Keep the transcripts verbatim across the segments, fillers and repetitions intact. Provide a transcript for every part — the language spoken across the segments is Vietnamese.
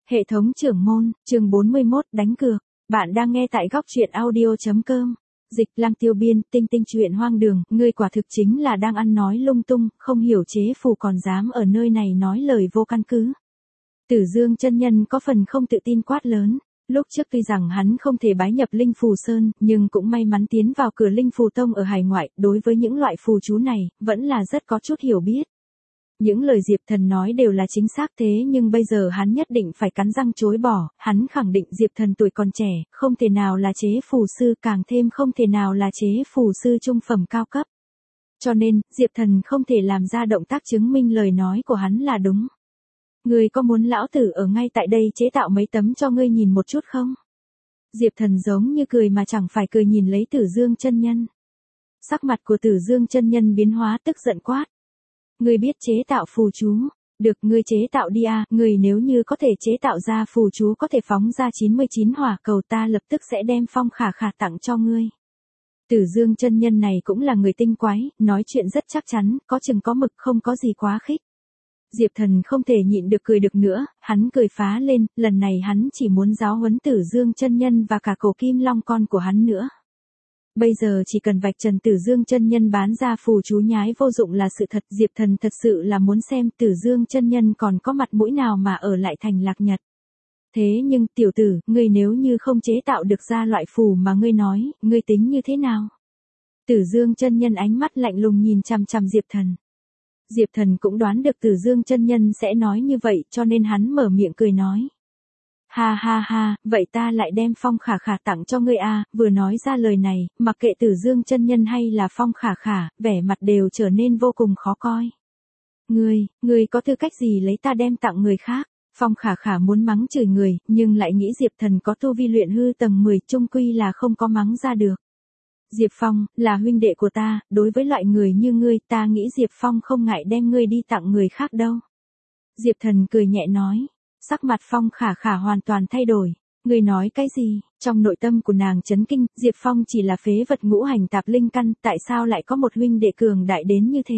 Hệ thống trưởng môn, chương bốn mươi mốt, đánh cược. Bạn đang nghe tại góc truyện audio chấm com. Dịch Lăng Tiêu Biên, tinh tinh chuyện hoang đường, ngươi quả thực chính là đang ăn nói lung tung, không hiểu chế phù còn dám ở nơi này nói lời vô căn cứ. Tử Dương chân nhân có phần không tự tin quát lớn. Lúc trước tuy rằng hắn không thể bái nhập Linh Phù Sơn, nhưng cũng may mắn tiến vào cửa Linh Phù Tông ở hải ngoại, đối với những loại phù chú này, vẫn là rất có chút hiểu biết. Những lời Diệp Thần nói đều là chính xác thế nhưng bây giờ hắn nhất định phải cắn răng chối bỏ, hắn khẳng định Diệp Thần tuổi còn trẻ, không thể nào là chế phù sư, càng thêm không thể nào là chế phù sư trung phẩm cao cấp. Cho nên, Diệp Thần không thể làm ra động tác chứng minh lời nói của hắn là đúng. Ngươi có muốn lão tử ở ngay tại đây chế tạo mấy tấm cho ngươi nhìn một chút không? Diệp Thần giống như cười mà chẳng phải cười nhìn lấy Tử Dương chân nhân. Sắc mặt của Tử Dương chân nhân biến hóa tức giận quát. Ngươi biết chế tạo phù chú, được ngươi chế tạo đi à, ngươi nếu như có thể chế tạo ra phù chú có thể phóng ra chín mươi chín hỏa cầu ta lập tức sẽ đem Phong Khả Khả tặng cho ngươi. Tử Dương chân nhân này cũng là người tinh quái, nói chuyện rất chắc chắn, có chừng có mực không có gì quá khích. Diệp Thần không thể nhịn được cười được nữa, hắn cười phá lên, lần này hắn chỉ muốn giáo huấn Tử Dương chân nhân và cả Cổ Kim Long con của hắn nữa. Bây giờ chỉ cần vạch trần Tử Dương chân nhân bán ra phù chú nhái vô dụng là sự thật, Diệp Thần thật sự là muốn xem Tử Dương chân nhân còn có mặt mũi nào mà ở lại thành Lạc Nhật. Thế nhưng tiểu tử, ngươi nếu như không chế tạo được ra loại phù mà ngươi nói, ngươi tính như thế nào? Tử Dương chân nhân ánh mắt lạnh lùng nhìn chằm chằm Diệp Thần. Diệp Thần cũng đoán được Tử Dương chân nhân sẽ nói như vậy cho nên hắn mở miệng cười nói. Ha ha ha, vậy ta lại đem Phong Khả Khả tặng cho ngươi a, vừa nói ra lời này, mặc kệ Tử Dương chân nhân hay là Phong Khả Khả, vẻ mặt đều trở nên vô cùng khó coi. Ngươi, ngươi có tư cách gì lấy ta đem tặng người khác? Phong Khả Khả muốn mắng chửi người, nhưng lại nghĩ Diệp Thần có tu vi luyện hư tầng mười, chung quy là không có mắng ra được. Diệp Phong, là huynh đệ của ta, đối với loại người như ngươi, ta nghĩ Diệp Phong không ngại đem ngươi đi tặng người khác đâu. Diệp Thần cười nhẹ nói. Sắc mặt Phong Khả Khả hoàn toàn thay đổi. Ngươi nói cái gì? Trong nội tâm của nàng chấn kinh, Diệp Phong chỉ là phế vật ngũ hành tạp linh căn, tại sao lại có một huynh đệ cường đại đến như thế?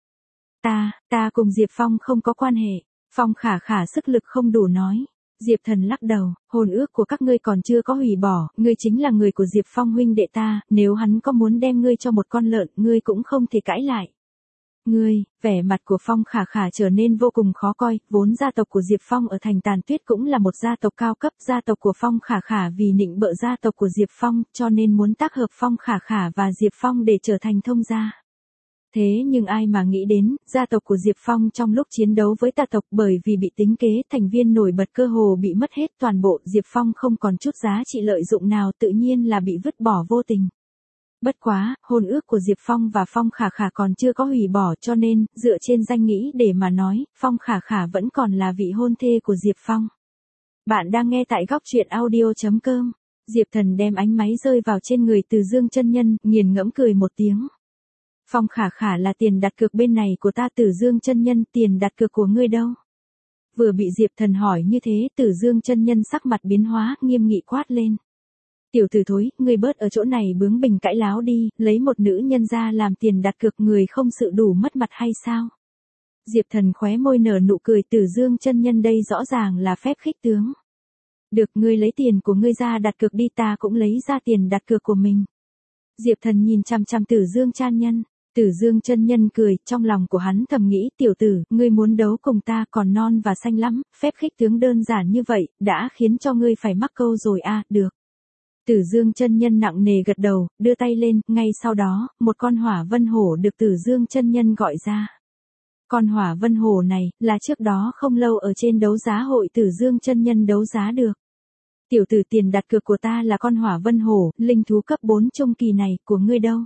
Ta, ta cùng Diệp Phong không có quan hệ. Phong Khả Khả sức lực không đủ nói. Diệp Thần lắc đầu, hôn ước của các ngươi còn chưa có hủy bỏ, ngươi chính là người của Diệp Phong huynh đệ ta, nếu hắn có muốn đem ngươi cho một con lợn, ngươi cũng không thể cãi lại. Ngươi, vẻ mặt của Phong Khả Khả trở nên vô cùng khó coi, vốn gia tộc của Diệp Phong ở thành Tàn Tuyết cũng là một gia tộc cao cấp, gia tộc của Phong Khả Khả vì nịnh bợ gia tộc của Diệp Phong, cho nên muốn tác hợp Phong Khả Khả và Diệp Phong để trở thành thông gia. Thế nhưng ai mà nghĩ đến, gia tộc của Diệp Phong trong lúc chiến đấu với tà tộc bởi vì bị tính kế thành viên nổi bật cơ hồ bị mất hết toàn bộ, Diệp Phong không còn chút giá trị lợi dụng nào tự nhiên là bị vứt bỏ vô tình. Bất quá, hôn ước của Diệp Phong và Phong Khả Khả còn chưa có hủy bỏ cho nên, dựa trên danh nghĩa để mà nói, Phong Khả Khả vẫn còn là vị hôn thê của Diệp Phong. Bạn đang nghe tại góc truyện audio chấm com. Diệp Thần đem ánh máy rơi vào trên người Tử Dương chân nhân, nghiền ngẫm cười một tiếng. Phong Khả Khả là tiền đặt cược bên này của ta, Tử Dương chân nhân, tiền đặt cược của ngươi đâu? Vừa bị Diệp Thần hỏi như thế, Tử Dương chân nhân sắc mặt biến hóa, nghiêm nghị quát lên. Tiểu tử thối, ngươi bớt ở chỗ này bướng bỉnh cãi láo đi, lấy một nữ nhân ra làm tiền đặt cược người không sự đủ mất mặt hay sao? Diệp Thần khóe môi nở nụ cười, Tử Dương chân nhân đây rõ ràng là phép khích tướng. Được, ngươi lấy tiền của ngươi ra đặt cược đi, ta cũng lấy ra tiền đặt cược của mình. Diệp Thần nhìn chằm chằm Tử Dương chân nhân. Tử Dương chân nhân cười, trong lòng của hắn thầm nghĩ, tiểu tử, ngươi muốn đấu cùng ta còn non và xanh lắm, phép khích tướng đơn giản như vậy, đã khiến cho ngươi phải mắc câu rồi à, được. Tử Dương chân nhân nặng nề gật đầu, đưa tay lên, ngay sau đó, một con hỏa vân hổ được Tử Dương chân nhân gọi ra. Con hỏa vân hổ này, là trước đó không lâu ở trên đấu giá hội Tử Dương chân nhân đấu giá được. Tiểu tử, tiền đặt cược của ta là con hỏa vân hổ, linh thú cấp bốn trung kỳ này, của ngươi đâu?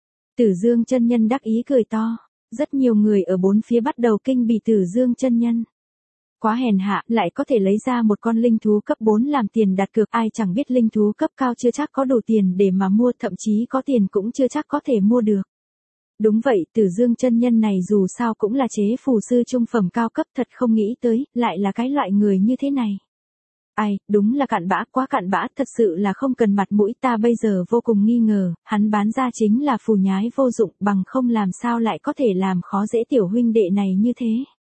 Tử Dương chân nhân đắc ý cười to, rất nhiều người ở bốn phía bắt đầu kinh bỉ Tử Dương chân nhân. Quá hèn hạ, lại có thể lấy ra một con linh thú cấp bốn làm tiền đặt cược, ai chẳng biết linh thú cấp cao chưa chắc có đủ tiền để mà mua, thậm chí có tiền cũng chưa chắc có thể mua được. Đúng vậy, Tử Dương chân nhân này dù sao cũng là chế phù sư trung phẩm cao cấp, thật không nghĩ tới, lại là cái loại người như thế này. Ai, đúng là cặn bã, quá cặn bã, thật sự là không cần mặt mũi, ta bây giờ vô cùng nghi ngờ, hắn bán ra chính là phù nhái vô dụng, bằng không làm sao lại có thể làm khó dễ tiểu huynh đệ này như thế.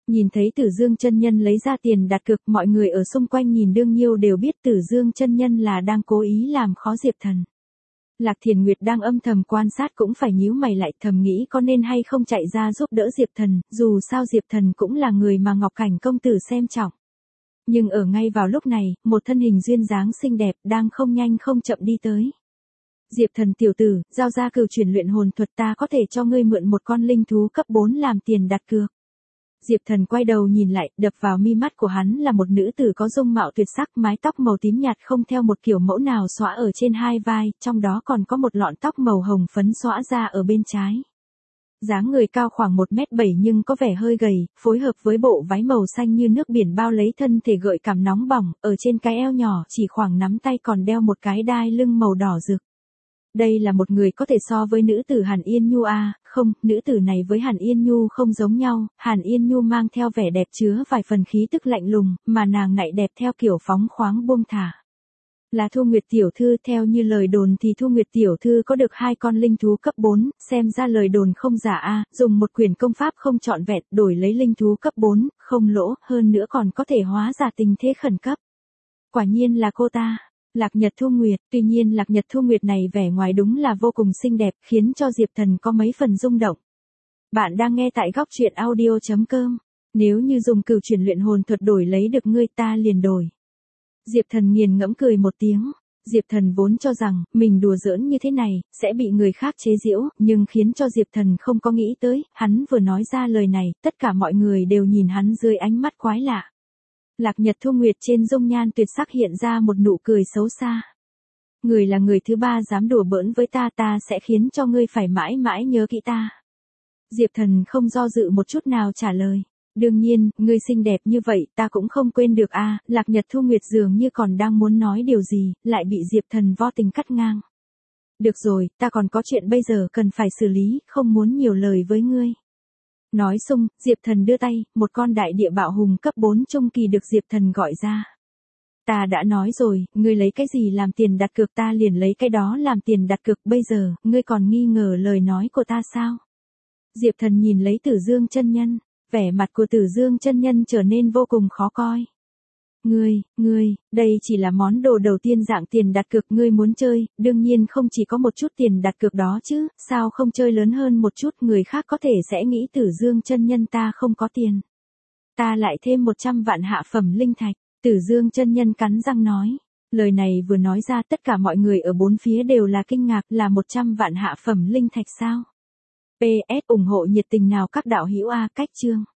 Nhìn thấy Tử Dương chân nhân lấy ra tiền đặt cược, mọi người ở xung quanh nhìn đương nhiêu đều biết Tử Dương chân nhân là đang cố ý làm khó Diệp Thần. Lạc Thiền Nguyệt đang âm thầm quan sát cũng phải nhíu mày lại, thầm nghĩ có nên hay không chạy ra giúp đỡ Diệp Thần, dù sao Diệp Thần cũng là người mà Ngọc Cảnh công tử xem trọng. Nhưng ở ngay vào lúc này, một thân hình duyên dáng xinh đẹp đang không nhanh không chậm đi tới. Diệp Thần tiểu tử, giao ra cửu chuyển luyện hồn thuật, ta có thể cho ngươi mượn một con linh thú cấp bốn làm tiền đặt cược. Diệp Thần quay đầu nhìn lại, đập vào mi mắt của hắn là một nữ tử có dung mạo tuyệt sắc, mái tóc màu tím nhạt không theo một kiểu mẫu nào xõa ở trên hai vai, trong đó còn có một lọn tóc màu hồng phấn xõa ra ở bên trái. Dáng người cao khoảng một mét bảy nhưng có vẻ hơi gầy, phối hợp với bộ váy màu xanh như nước biển bao lấy thân thể gợi cảm nóng bỏng, ở trên cái eo nhỏ chỉ khoảng nắm tay còn đeo một cái đai lưng màu đỏ rực. Đây là một người có thể so với nữ tử Hàn Yên Nhu à, không, nữ tử này với Hàn Yên Nhu không giống nhau, Hàn Yên Nhu mang theo vẻ đẹp chứa vài phần khí tức lạnh lùng, mà nàng lại đẹp theo kiểu phóng khoáng buông thả. Là Thu Nguyệt tiểu thư, theo như lời đồn thì Thu Nguyệt tiểu thư có được hai con linh thú cấp bốn, xem ra lời đồn không giả a, à, dùng một quyển công pháp không trọn vẹn đổi lấy linh thú cấp bốn, không lỗ, hơn nữa còn có thể hóa giải tình thế khẩn cấp. Quả nhiên là cô ta. Lạc Nhật Thu Nguyệt, tuy nhiên Lạc Nhật Thu Nguyệt này vẻ ngoài đúng là vô cùng xinh đẹp, khiến cho Diệp Thần có mấy phần rung động. Bạn đang nghe tại góc truyện audio chấm com. Nếu như dùng cửu chuyển luyện hồn thuật đổi lấy được ngươi, ta liền đổi. Diệp Thần nghiền ngẫm cười một tiếng. Diệp Thần vốn cho rằng mình đùa giỡn như thế này sẽ bị người khác chế giễu, nhưng khiến cho Diệp Thần không có nghĩ tới, hắn vừa nói ra lời này, tất cả mọi người đều nhìn hắn dưới ánh mắt quái lạ. Lạc Nhật Thu Nguyệt trên dung nhan tuyệt sắc hiện ra một nụ cười xấu xa. Người là người thứ ba dám đùa bỡn với ta, ta sẽ khiến cho ngươi phải mãi mãi nhớ kỹ ta. Diệp Thần không do dự một chút nào trả lời. Đương nhiên, ngươi xinh đẹp như vậy ta cũng không quên được a. À, Lạc Nhật Thu Nguyệt dường như còn đang muốn nói điều gì, lại bị Diệp Thần vô tình cắt ngang. Được rồi, ta còn có chuyện bây giờ cần phải xử lý, không muốn nhiều lời với ngươi. Nói xong, Diệp Thần đưa tay, một con đại địa bạo hùng cấp bốn trung kỳ được Diệp Thần gọi ra. Ta đã nói rồi, ngươi lấy cái gì làm tiền đặt cược ta liền lấy cái đó làm tiền đặt cược, bây giờ, ngươi còn nghi ngờ lời nói của ta sao? Diệp Thần nhìn lấy Tử Dương chân nhân, vẻ mặt của Tử Dương chân nhân trở nên vô cùng khó coi. Ngươi, ngươi, đây chỉ là món đồ đầu tiên dạng tiền đặt cược ngươi muốn chơi, đương nhiên không chỉ có một chút tiền đặt cược đó chứ, sao không chơi lớn hơn một chút, người khác có thể sẽ nghĩ Tử Dương chân nhân ta không có tiền. Ta lại thêm một trăm vạn hạ phẩm linh thạch, Tử Dương chân nhân cắn răng nói. Lời này vừa nói ra tất cả mọi người ở bốn phía đều là kinh ngạc, là một trăm vạn hạ phẩm linh thạch sao? pê ét ủng hộ nhiệt tình nào các đạo hữu A, cách chương.